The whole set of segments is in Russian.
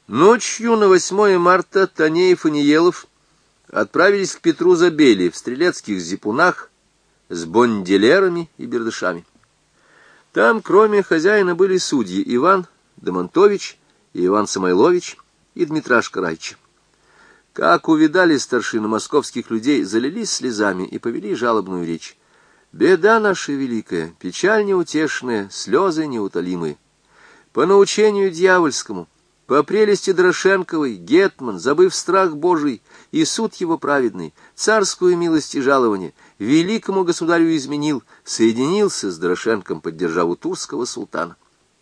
Ночью на 8 марта Танеев и Неелов отправились к Петру Забели в стрелецких зипунах с бонделерами и бердышами. Там, кроме хозяина, были судьи Иван Домонтович и Иван Самойлович и Дмитрашка Райча. Как увидали старшины московских людей, залились слезами и повели жалобную речь. «Беда наша великая, печаль неутешная, слезы неутолимые. По научению дьявольскому, по прелести Дорошенковой, гетман, забыв страх Божий и суд его праведный, царскую милость и жалование, великому государю изменил, соединился с Дорошенком под державу турского султана.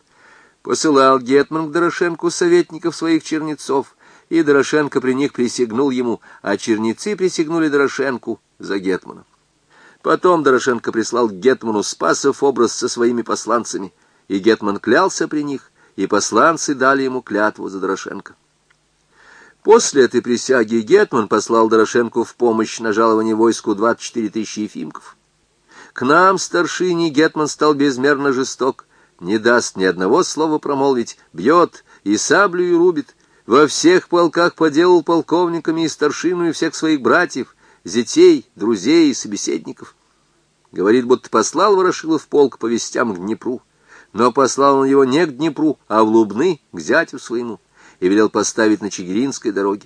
Посылал гетман к Дорошенку советников своих чернецов, и Дорошенко при них присягнул ему, а чернецы присягнули Дорошенку за гетмана. Потом Дорошенко прислал к гетману Спасов образ со своими посланцами, и гетман клялся при них, и посланцы дали ему клятву за Дорошенко. После этой присяги гетман послал Дорошенку в помощь на жалование войску 24 тысячи ефимков. К нам, старшине, гетман стал безмерно жесток, не даст ни одного слова промолвить, бьет и саблею рубит, во всех полках поделал полковниками и старшину и всех своих братьев, зятей, друзей и собеседников. Говорит, будто послал Ворошилов полк по вестям к Днепру, но послал он его не к Днепру, а в Лубны, к зятю своему, и велел поставить на Чигиринской дороге.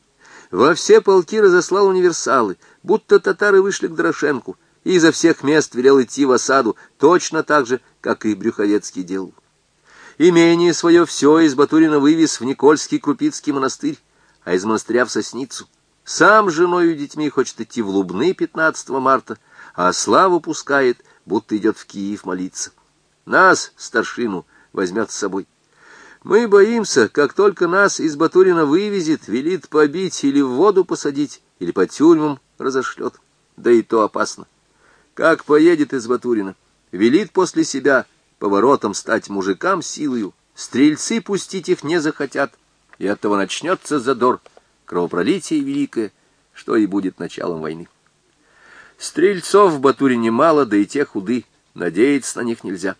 Во все полки разослал универсалы, будто татары вышли к Дорошенку, и изо всех мест велел идти в осаду, точно так же, как и Брюховецкий делал. Имение свое все из Батурина вывез в Никольский Крупицкий монастырь, а из монастыря в Сосницу. Сам с женой и детьми хочет идти в Лубны 15 марта, а славу пускает, будто идет в Киев молиться. Нас, старшину, возьмет с собой. Мы боимся, как только нас из Батурина вывезет, велит побить или в воду посадить, или по тюрьмам разошлет. Да и то опасно. Как поедет из Батурина, велит после себя поворотом стать мужикам силою, стрельцы пустить их не захотят, и оттого начнется задор, кровопролитие великое, что и будет началом войны. Стрельцов в Батурине мало, да и те худы, надеяться на них нельзя.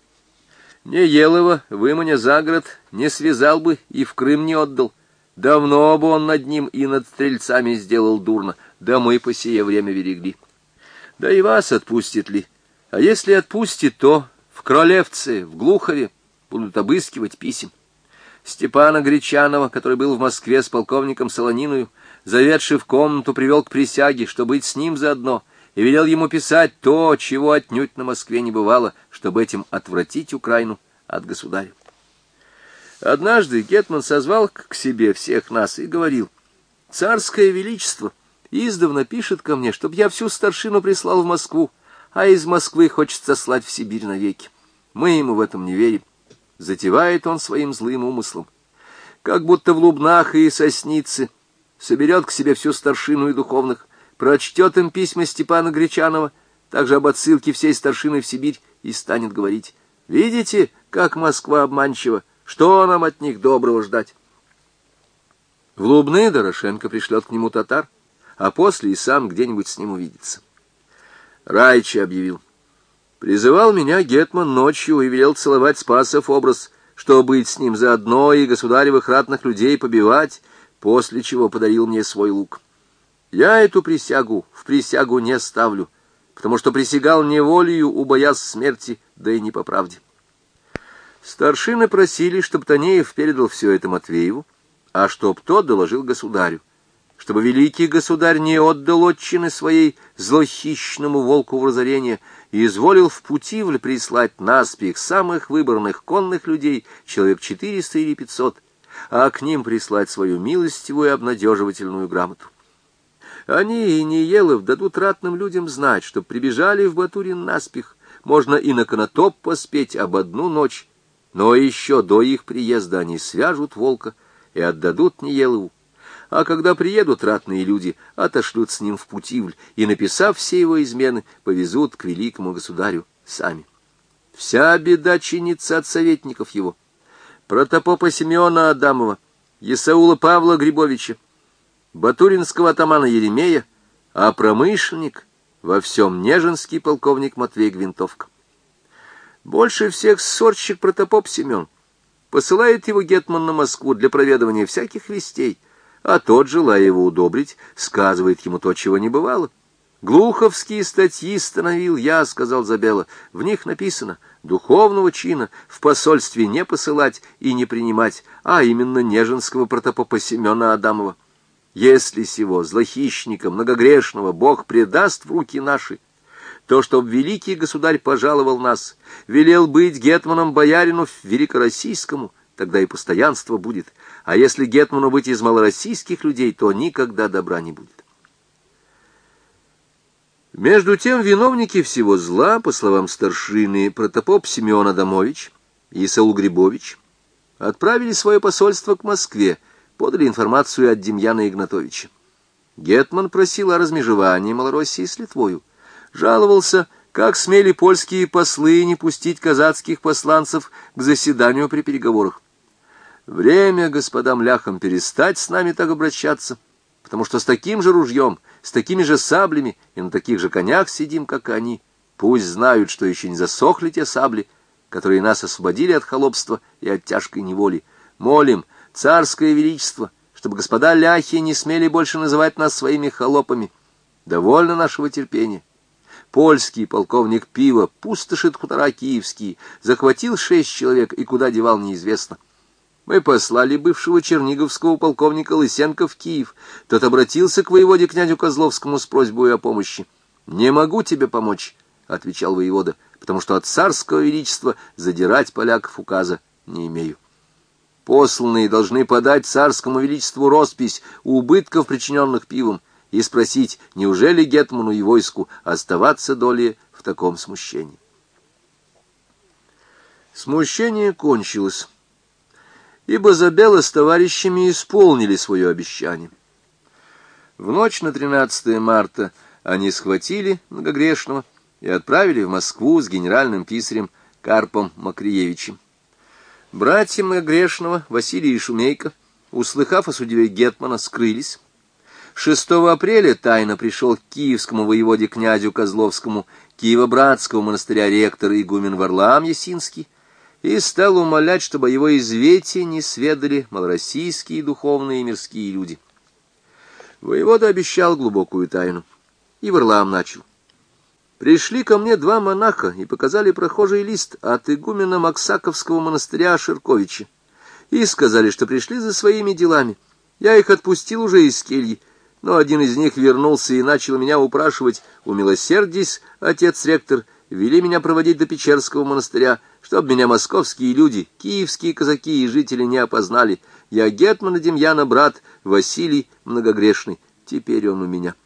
Неелова, выманя за город, не связал бы и в Крым не отдал. Давно бы он над ним и над стрельцами сделал дурно, да мы по сие время берегли. Да и вас отпустит ли? А если отпустит, то в Кролевце, в Глухове будут обыскивать писем. Степана Гречанова, который был в Москве с полковником Солониною, заведший в комнату, привел к присяге, чтобы быть с ним заодно, и велел ему писать то, чего отнюдь на Москве не бывало, чтобы этим отвратить Украину от государя. Однажды гетман созвал к себе всех нас и говорил: «Царское величество издавна пишет ко мне, чтоб я всю старшину прислал в Москву, а из Москвы хочет сослать в Сибирь навеки. Мы ему в этом не верим. Затевает он своим злым умыслом. Как будто в Лубнах и Соснице соберет к себе всю старшину и духовных, прочтет им письма Степана Гречанова, также об отсылке всей старшины в Сибирь, и станет говорить: видите, как Москва обманчива, что нам от них доброго ждать?» В Лубны Дорошенко пришлет к нему татар, а после и сам где-нибудь с ним увидится. Райча объявил: «Призывал меня гетман ночью и велел целовать Спасов образ, чтобы быть с ним заодно и государевых ратных людей побивать, после чего подарил мне свой лук. Я эту присягу в присягу не ставлю, потому что присягал не волею, убоясь смерти, да и не по правде». Старшины просили, чтобы Танеев передал все это Матвееву, а чтоб тот доложил государю, чтобы великий государь не отдал отчины своей злохищному волку в разорение и изволил в Путивль прислать наспех самых выборных конных людей, человек 400 или 500, а к ним прислать свою милостивую и обнадеживательную грамоту. Они и Неелов дадут ратным людям знать, что прибежали в Батурин наспех, можно и на Конотоп поспеть об одну ночь, но еще до их приезда они свяжут волка и отдадут Неелову. А когда приедут ратные люди, отошлют с ним в Путивль и, написав все его измены, повезут к великому государю сами. Вся беда чинится от советников его: протопопа Симеона Адамова, Исаула Павла Грибовича, батуринского атамана Еремея, а промышленник во всем неженский полковник Матвей Гвинтовка. Больше всех ссорщик протопоп Семен. посылает его гетман на Москву для проведывания всяких вестей, а тот, желая его удобрить, сказывает ему то, чего не бывало. «Глуховские статьи становил я, — сказал Забела, — в них написано: духовного чина в посольстве не посылать и не принимать, а именно неженского протопопа Семена Адамова. Если сего злохищника многогрешного Бог предаст в руки наши, то, чтоб великий государь пожаловал нас, велел быть гетманом боярину великороссийскому, тогда и постоянство будет, а если гетману быть из малороссийских людей, то никогда добра не будет». Между тем виновники всего зла, по словам старшины, протопоп Симеон Адамович и Саул Грибович, отправили свое посольство к Москве, подали информацию от Демьяна Игнатовича. Гетман просил о размежевании Малороссии с Литвою, жаловался, как смели польские послы не пустить казацких посланцев к заседанию при переговорах. «Время господам ляхам перестать с нами так обращаться, потому что с таким же ружьем, с такими же саблями и на таких же конях сидим, как они. Пусть знают, что еще не засохли те сабли, которые нас освободили от холопства и от тяжкой неволи. Молим царское величество, чтобы господа ляхи не смели больше называть нас своими холопами. Довольно нашего терпения. Польский полковник Пива пустошит хутора киевские, захватил 6 человек и куда девал неизвестно. Мы послали бывшего черниговского полковника Лысенко в Киев. Тот обратился к воеводе князю Козловскому с просьбой о помощи. «Не могу тебе помочь», — отвечал воевода, «потому что от царского величества задирать поляков указа не имею. Посланные должны подать царскому величеству роспись убытков, причиненных Пивом, и спросить, неужели гетману и войску оставаться долее в таком смущении». Смущение кончилось, ибо Забела с товарищами исполнили свое обещание. В ночь на 13 марта они схватили многогрешного и отправили в Москву с генеральным писарем Карпом Макриевичем. Братья многогрешного, Василий и Шумейко, услыхав о судьбе гетмана, скрылись. 6 апреля тайно пришел к киевскому воеводе князю Козловскому Киево-Братского монастыря ректор игумен Варлаам Ясинский, и стал умолять, чтобы его известие не сведали малороссийские духовные и мирские люди. Воевода обещал глубокую тайну, и Варлаам начал. «Пришли ко мне 2 монаха и показали прохожий лист от игумена Максаковского монастыря Ширковича, и сказали, что пришли за своими делами. Я их отпустил уже из кельи, но один из них вернулся и начал меня упрашивать: умилосердись, отец-ректор, вели меня проводить до Печерского монастыря, чтоб меня московские люди, киевские казаки и жители не опознали. Я гетмана Демьяна брат, Василий Многогрешный, теперь он у меня».